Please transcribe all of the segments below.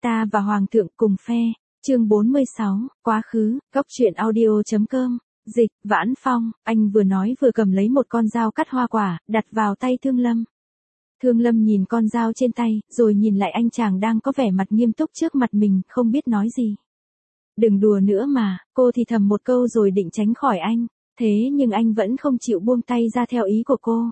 Ta và Hoàng thượng cùng phe. Chương 46, quá khứ, góc truyện audio.com. Dịch, Vãn Phong, anh vừa nói vừa cầm lấy một con dao cắt hoa quả, đặt vào tay Thương Lâm. Thương Lâm nhìn con dao trên tay, rồi nhìn lại anh chàng đang có vẻ mặt nghiêm túc trước mặt mình, không biết nói gì. Đừng đùa nữa mà, cô thì thầm một câu rồi định tránh khỏi anh, thế nhưng anh vẫn không chịu buông tay ra theo ý của cô.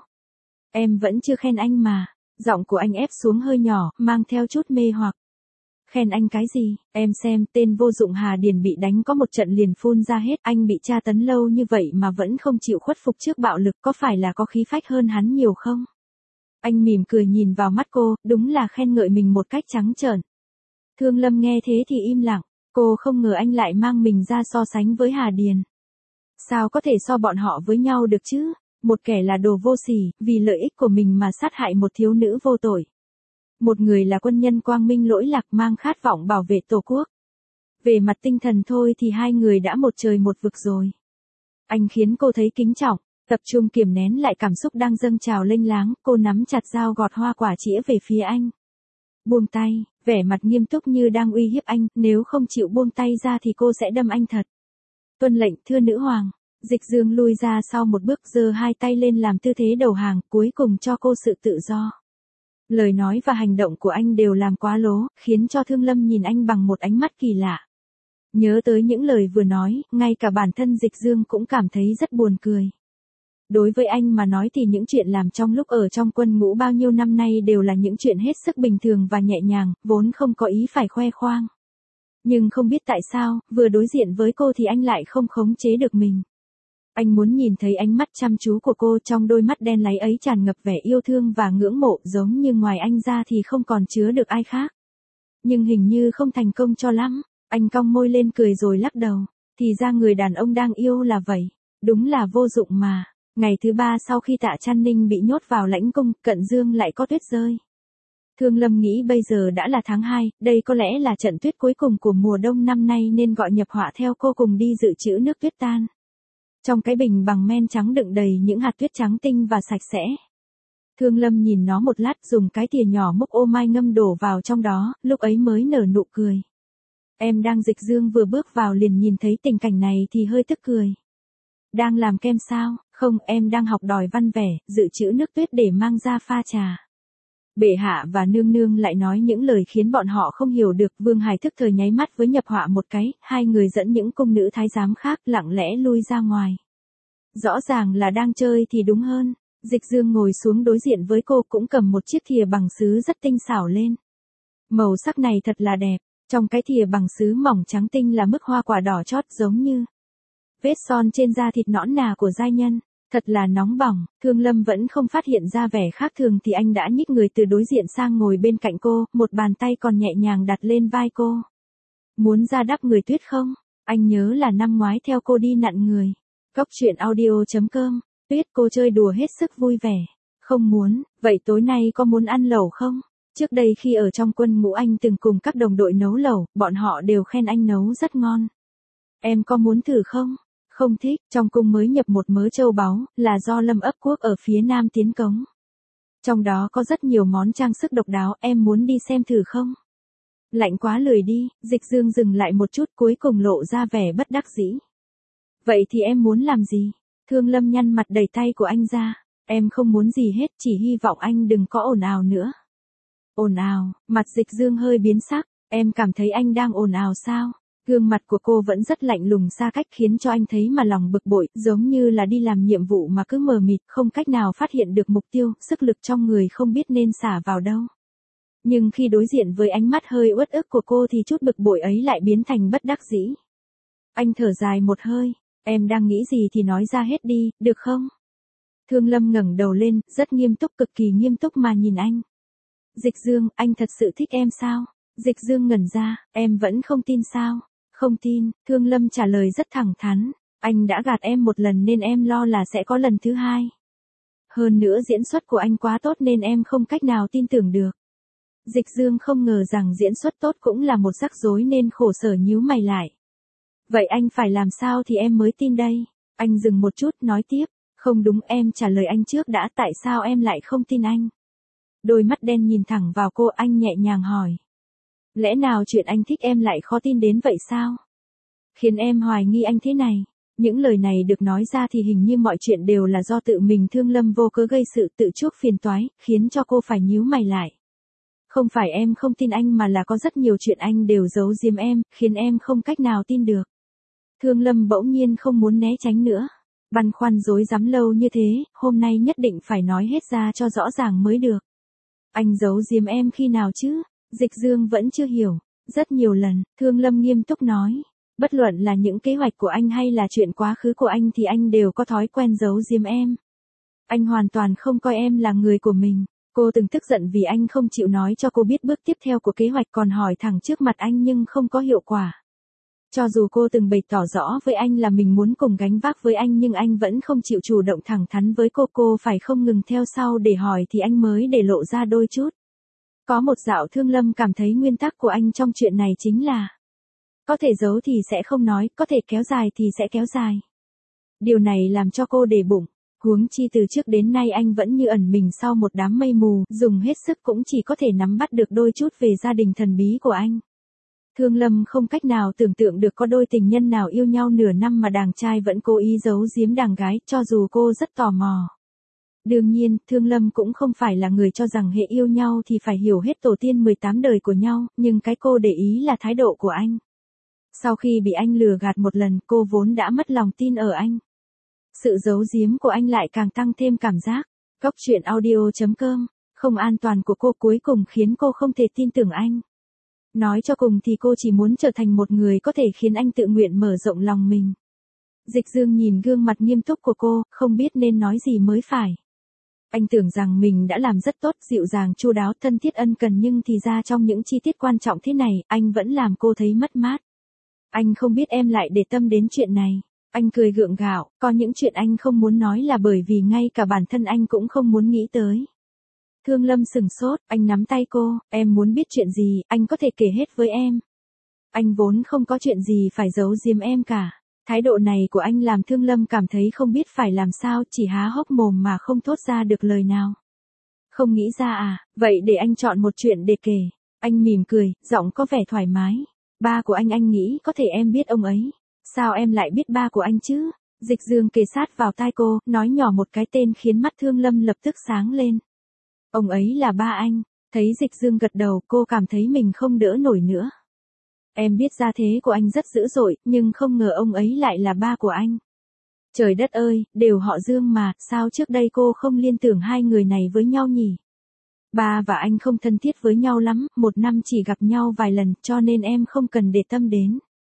Em vẫn chưa khen anh mà, giọng của anh ép xuống hơi nhỏ, mang theo chút mê hoặc. Khen anh cái gì, em xem, tên vô dụng Hà Điền bị đánh có một trận liền phun ra hết, anh bị tra tấn lâu như vậy mà vẫn không chịu khuất phục trước bạo lực, có phải là có khí phách hơn hắn nhiều không? Anh mỉm cười nhìn vào mắt cô, đúng là khen ngợi mình một cách trắng trợn. Thương Lâm nghe thế thì im lặng, cô không ngờ anh lại mang mình ra so sánh với Hà Điền. Sao có thể so bọn họ với nhau được chứ? Một kẻ là đồ vô sỉ, vì lợi ích của mình mà sát hại một thiếu nữ vô tội. Một người là quân nhân quang minh lỗi lạc mang khát vọng bảo vệ Tổ quốc. Về mặt tinh thần thôi thì hai người đã một trời một vực rồi. Anh khiến cô thấy kính trọng, tập trung kiềm nén lại cảm xúc đang dâng trào lênh láng, cô nắm chặt dao gọt hoa quả chĩa về phía anh. Buông tay, vẻ mặt nghiêm túc như đang uy hiếp anh, nếu không chịu buông tay ra thì cô sẽ đâm anh thật. Tuân lệnh, thưa nữ hoàng. Dịch Dương lui ra sau một bước, giơ hai tay lên làm tư thế đầu hàng, cuối cùng cho cô sự tự do. Lời nói và hành động của anh đều làm quá lố, khiến cho Thương Lâm nhìn anh bằng một ánh mắt kỳ lạ. Nhớ tới những lời vừa nói, ngay cả bản thân Dịch Dương cũng cảm thấy rất buồn cười. Đối với anh mà nói thì những chuyện làm trong lúc ở trong quân ngũ bao nhiêu năm nay đều là những chuyện hết sức bình thường và nhẹ nhàng, vốn không có ý phải khoe khoang. Nhưng không biết tại sao, vừa đối diện với cô thì anh lại không khống chế được mình. Anh muốn nhìn thấy ánh mắt chăm chú của cô, trong đôi mắt đen láy ấy tràn ngập vẻ yêu thương và ngưỡng mộ, giống như ngoài anh ra thì không còn chứa được ai khác. Nhưng hình như không thành công cho lắm, anh cong môi lên cười rồi lắc đầu, thì ra người đàn ông đang yêu là vậy, đúng là vô dụng mà. Ngày thứ 3 sau khi Tạ Trăn Ninh bị nhốt vào lãnh cung, cận dương lại có tuyết rơi. Thương Lâm nghĩ bây giờ đã là tháng 2, đây có lẽ là trận tuyết cuối cùng của mùa đông năm nay nên gọi Nhập Họa theo cô cùng đi dự trữ nước tuyết tan. Trong cái bình bằng men trắng đựng đầy những hạt tuyết trắng tinh và sạch sẽ. Thương Lâm nhìn nó một lát, dùng cái thìa nhỏ múc ô mai ngâm đổ vào trong đó, lúc ấy mới nở nụ cười. Em đang. Dịch Dương vừa bước vào liền nhìn thấy tình cảnh này thì hơi tức cười. Đang làm kem sao? Không, em đang học đòi văn vẻ, dự trữ nước tuyết để mang ra pha trà. Bệ hạ và nương nương lại nói những lời khiến bọn họ không hiểu được. Vương Hải thức thời nháy mắt với Nhập Họa một cái, hai người dẫn những cung nữ thái giám khác lặng lẽ lui ra ngoài. Rõ ràng là đang chơi thì đúng hơn. Dịch Dương ngồi xuống đối diện với cô, cũng cầm một chiếc thìa bằng sứ rất tinh xảo lên. Màu sắc này thật là đẹp, trong cái thìa bằng sứ mỏng trắng tinh là mức hoa quả đỏ chót giống như vết son trên da thịt nõn nà của giai nhân. Thật là nóng bỏng. Thương Lâm vẫn không phát hiện ra vẻ khác thường thì anh đã nhích người từ đối diện sang ngồi bên cạnh cô, một bàn tay còn nhẹ nhàng đặt lên vai cô. Muốn ra đắp người tuyết không? Anh nhớ là năm ngoái theo cô đi nặn người. Góc truyện audio.com. Tuyết, cô chơi đùa hết sức vui vẻ. Không muốn, vậy tối nay có muốn ăn lẩu không? Trước đây khi ở trong quân ngũ anh từng cùng các đồng đội nấu lẩu, bọn họ đều khen anh nấu rất ngon. Em có muốn thử không? Không thích, trong cung mới nhập một mớ châu báu, là do Lâm Ấp Quốc ở phía nam tiến cống. Trong đó có rất nhiều món trang sức độc đáo, em muốn đi xem thử không? Lạnh quá lười đi. Dịch Dương dừng lại một chút, cuối cùng lộ ra vẻ bất đắc dĩ. Vậy thì em muốn làm gì? Thương Lâm nhăn mặt đẩy tay của anh ra. Em không muốn gì hết, chỉ hy vọng anh đừng có ồn ào nữa. Ồn ào? Mặt Dịch Dương hơi biến sắc. Em cảm thấy anh đang ồn ào sao? Gương mặt của cô vẫn rất lạnh lùng xa cách, khiến cho anh thấy mà lòng bực bội, giống như là đi làm nhiệm vụ mà cứ mờ mịt, không cách nào phát hiện được mục tiêu, sức lực trong người không biết nên xả vào đâu. Nhưng khi đối diện với ánh mắt hơi uất ức của cô thì chút bực bội ấy lại biến thành bất đắc dĩ. Anh thở dài một hơi, em đang nghĩ gì thì nói ra hết đi, được không? Thương Lâm ngẩng đầu lên, rất nghiêm túc, cực kỳ nghiêm túc mà nhìn anh. Dịch Dương, anh thật sự thích em sao? Dịch Dương ngẩn ra, em vẫn không tin sao? Không tin. Thương Lâm trả lời rất thẳng thắn. Anh đã gạt em một lần nên em lo là sẽ có lần thứ hai. Hơn nữa diễn xuất của anh quá tốt nên em không cách nào tin tưởng được. Dịch Dương không ngờ rằng diễn xuất tốt cũng là một rắc rối nên khổ sở nhíu mày lại. Vậy anh phải làm sao thì em mới tin đây? Anh dừng một chút, nói tiếp. Không đúng, em trả lời anh trước đã, tại sao em lại không tin anh? Đôi mắt đen nhìn thẳng vào cô, anh nhẹ nhàng hỏi. Lẽ nào chuyện anh thích em lại khó tin đến vậy sao? Khiến em hoài nghi anh thế này. Những lời này được nói ra thì hình như mọi chuyện đều là do tự mình Thương Lâm vô cớ gây sự tự chuốc phiền toái, khiến cho cô phải nhíu mày lại. Không phải em không tin anh mà là có rất nhiều chuyện anh đều giấu giếm em, khiến em không cách nào tin được. Thương Lâm bỗng nhiên không muốn né tránh nữa. Băn khoăn rối rắm lâu như thế, hôm nay nhất định phải nói hết ra cho rõ ràng mới được. Anh giấu giếm em khi nào chứ? Dịch Dương vẫn chưa hiểu. Rất nhiều lần, Thương Lâm nghiêm túc nói. Bất luận là những kế hoạch của anh hay là chuyện quá khứ của anh thì anh đều có thói quen giấu giếm em. Anh hoàn toàn không coi em là người của mình. Cô từng tức giận vì anh không chịu nói cho cô biết bước tiếp theo của kế hoạch còn hỏi thẳng trước mặt anh nhưng không có hiệu quả. Cho dù cô từng bày tỏ rõ với anh là mình muốn cùng gánh vác với anh nhưng anh vẫn không chịu chủ động thẳng thắn với cô phải không ngừng theo sau để hỏi thì anh mới để lộ ra đôi chút. Có một dạo Thương Lâm cảm thấy nguyên tắc của anh trong chuyện này chính là có thể giấu thì sẽ không nói, có thể kéo dài thì sẽ kéo dài. Điều này làm cho cô để bụng. Huống chi từ trước đến nay anh vẫn như ẩn mình sau một đám mây mù, dùng hết sức cũng chỉ có thể nắm bắt được đôi chút về gia đình thần bí của anh. Thương Lâm không cách nào tưởng tượng được có đôi tình nhân nào yêu nhau nửa năm mà đàng trai vẫn cố ý giấu giếm đàng gái, cho dù cô rất tò mò. Đương nhiên, Thương Lâm cũng không phải là người cho rằng hệ yêu nhau thì phải hiểu hết tổ tiên 18 đời của nhau, nhưng cái cô để ý là thái độ của anh. Sau khi bị anh lừa gạt một lần, cô vốn đã mất lòng tin ở anh. Sự giấu giếm của anh lại càng tăng thêm cảm giác. Góc truyện audio.com, không an toàn của cô cuối cùng khiến cô không thể tin tưởng anh. Nói cho cùng thì cô chỉ muốn trở thành một người có thể khiến anh tự nguyện mở rộng lòng mình. Dịch Dương nhìn gương mặt nghiêm túc của cô, không biết nên nói gì mới phải. Anh tưởng rằng mình đã làm rất tốt, dịu dàng chu đáo, thân thiết ân cần nhưng thì ra trong những chi tiết quan trọng thế này, anh vẫn làm cô thấy mất mát. Anh không biết em lại để tâm đến chuyện này. Anh cười gượng gạo, có những chuyện anh không muốn nói là bởi vì ngay cả bản thân anh cũng không muốn nghĩ tới. Thương Lâm sừng sốt, anh nắm tay cô, em muốn biết chuyện gì, anh có thể kể hết với em. Anh vốn không có chuyện gì phải giấu giếm em cả. Thái độ này của anh làm Thương Lâm cảm thấy không biết phải làm sao, chỉ há hốc mồm mà không thốt ra được lời nào. Không nghĩ ra à, vậy để anh chọn một chuyện để kể. Anh mỉm cười, giọng có vẻ thoải mái. Ba của anh nghĩ có thể em biết ông ấy. Sao em lại biết ba của anh chứ? Dịch Dương kề sát vào tai cô, nói nhỏ một cái tên khiến mắt Thương Lâm lập tức sáng lên. Ông ấy là ba anh. Thấy Dịch Dương gật đầu, cô cảm thấy mình không đỡ nổi nữa. Em biết gia thế của anh rất dữ dội, nhưng không ngờ ông ấy lại là ba của anh. Trời đất ơi, đều họ Dương mà, sao trước đây cô không liên tưởng hai người này với nhau nhỉ? Ba và anh không thân thiết với nhau lắm, một năm chỉ gặp nhau vài lần, cho nên em không cần để tâm đến.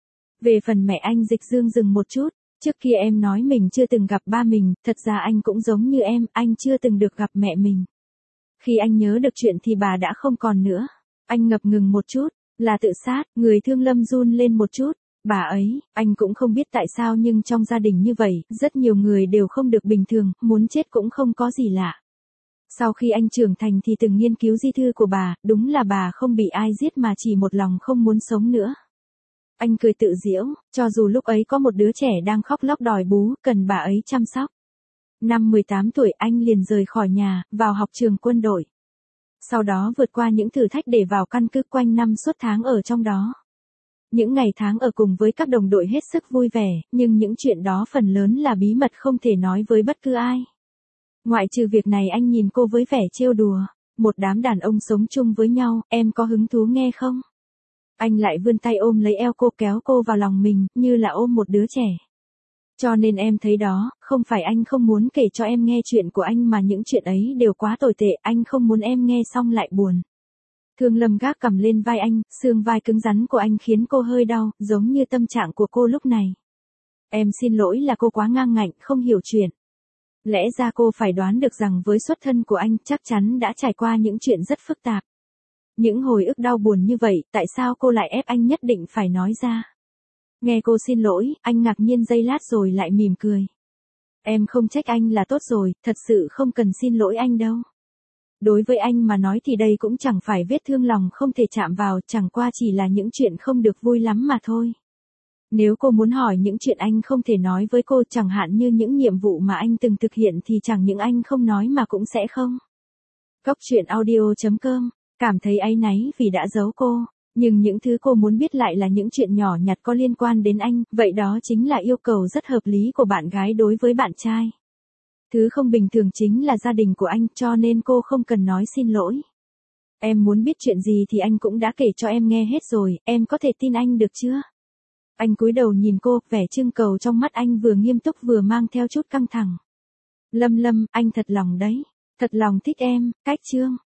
Về phần mẹ anh, Dịch Dương dừng một chút, trước kia em nói mình chưa từng gặp ba mình, thật ra anh cũng giống như em, anh chưa từng được gặp mẹ mình. Khi anh nhớ được chuyện thì bà đã không còn nữa. Anh ngập ngừng một chút, là tự sát, người Thương Lâm run lên một chút. Bà ấy, anh cũng không biết tại sao nhưng trong gia đình như vậy, rất nhiều người đều không được bình thường, muốn chết cũng không có gì lạ. Sau khi anh trưởng thành thì từng nghiên cứu di thư của bà, đúng là bà không bị ai giết mà chỉ một lòng không muốn sống nữa. Anh cười tự giễu, cho dù lúc ấy có một đứa trẻ đang khóc lóc đòi bú, cần bà ấy chăm sóc. Năm 18 tuổi anh liền rời khỏi nhà, vào học trường quân đội. Sau đó vượt qua những thử thách để vào căn cứ quanh năm suốt tháng ở trong đó. Những ngày tháng ở cùng với các đồng đội hết sức vui vẻ, nhưng những chuyện đó phần lớn là bí mật không thể nói với bất cứ ai. Ngoại trừ việc này anh nhìn cô với vẻ trêu đùa. Một đám đàn ông sống chung với nhau, em có hứng thú nghe không? Anh lại vươn tay ôm lấy eo cô kéo cô vào lòng mình, như là ôm một đứa trẻ. Cho nên em thấy đó, không phải anh không muốn kể cho em nghe chuyện của anh mà những chuyện ấy đều quá tồi tệ, anh không muốn em nghe xong lại buồn. Thương Lâm gác cầm lên vai anh, xương vai cứng rắn của anh khiến cô hơi đau, giống như tâm trạng của cô lúc này. Em xin lỗi là cô quá ngang ngạnh, không hiểu chuyện. Lẽ ra cô phải đoán được rằng với xuất thân của anh chắc chắn đã trải qua những chuyện rất phức tạp. Những hồi ức đau buồn như vậy, tại sao cô lại ép anh nhất định phải nói ra? Nghe cô xin lỗi, anh ngạc nhiên giây lát rồi lại mỉm cười. Em không trách anh là tốt rồi, thật sự không cần xin lỗi anh đâu. Đối với anh mà nói thì đây cũng chẳng phải vết thương lòng không thể chạm vào, chẳng qua chỉ là những chuyện không được vui lắm mà thôi. Nếu cô muốn hỏi những chuyện anh không thể nói với cô, chẳng hạn như những nhiệm vụ mà anh từng thực hiện thì chẳng những anh không nói mà cũng sẽ không. Góc truyện audio.com, cảm thấy áy náy vì đã giấu cô. Nhưng những thứ cô muốn biết lại là những chuyện nhỏ nhặt có liên quan đến anh, vậy đó chính là yêu cầu rất hợp lý của bạn gái đối với bạn trai. Thứ không bình thường chính là gia đình của anh, cho nên cô không cần nói xin lỗi. Em muốn biết chuyện gì thì anh cũng đã kể cho em nghe hết rồi, em có thể tin anh được chưa? Anh cúi đầu nhìn cô, vẻ trưng cầu trong mắt anh vừa nghiêm túc vừa mang theo chút căng thẳng. Lâm Lâm, anh thật lòng đấy. Thật lòng thích em, Cách Trương.